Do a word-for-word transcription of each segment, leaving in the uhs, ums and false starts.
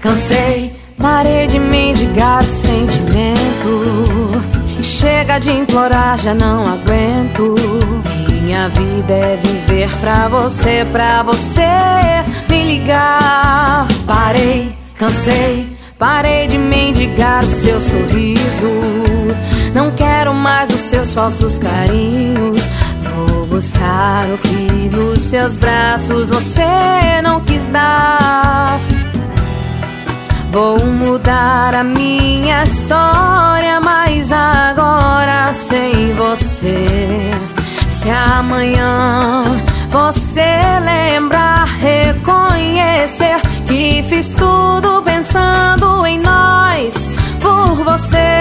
cansei, parei de mendigar o sentimento. Chega de implorar, já não aguento. Minha vida é viver pra você, pra você me ligar. Parei, cansei, parei de mendigar o seu sorriso. Não quero mais os seus falsos carinhos. Vou buscar o que nos seus braços você não quis dar. Vou mudar a minha história, mas agora sem você. Se amanhã você lembrar, reconhecer que fiz tudo pensando em nós, por você.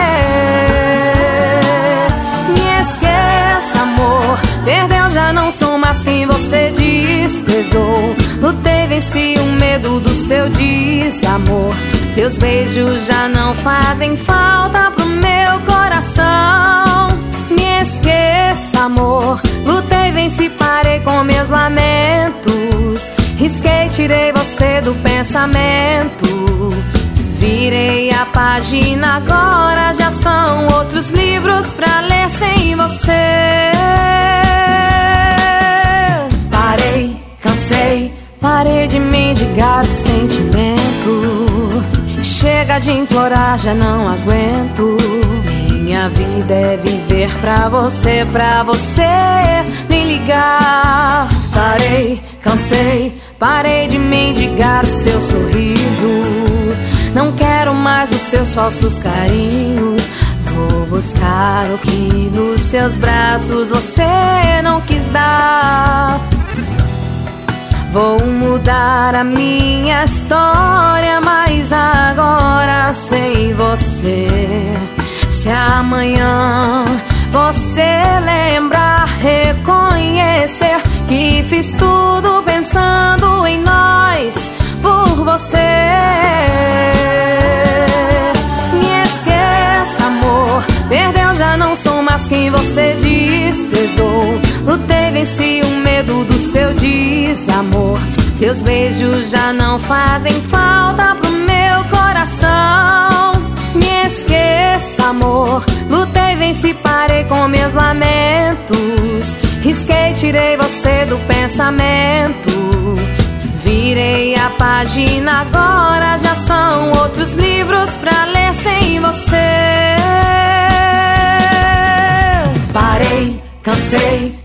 Me esqueça, amor, perdeu, já não sou mais quem você desprezou. Lutei, venci o medo do seu desamor. Seus beijos já não fazem falta pro meu coração. Me esqueça, amor, lutei, venci, parei com meus lamentos. Risquei, tirei você do pensamento. Virei a página, agora já são outros livros pra ler sem você. Parei, cansei, parei de mendigar o sentimento. Chega de implorar, já não aguento. Minha vida é viver pra você, pra você me ligar. Parei, cansei, parei de mendigar o seu sorriso. Não quero mais os seus falsos carinhos. Vou buscar o que nos seus braços você não quis dar. Vou mudar a minha história, mas agora sem você. Se amanhã você lembrar, reconhecer que fiz tudo pensando em nós, por você. Me esqueça, amor, perdeu, já não sou mais quem você desprezou. Lutei, venci o medo do seu desamor. Seus beijos já não fazem falta pro meu coração. Me esqueça, amor, lutei, venci, parei com meus lamentos. Risquei, tirei você do pensamento. Virei a página, agora já são outros livros pra ler sem você. Parei, cansei,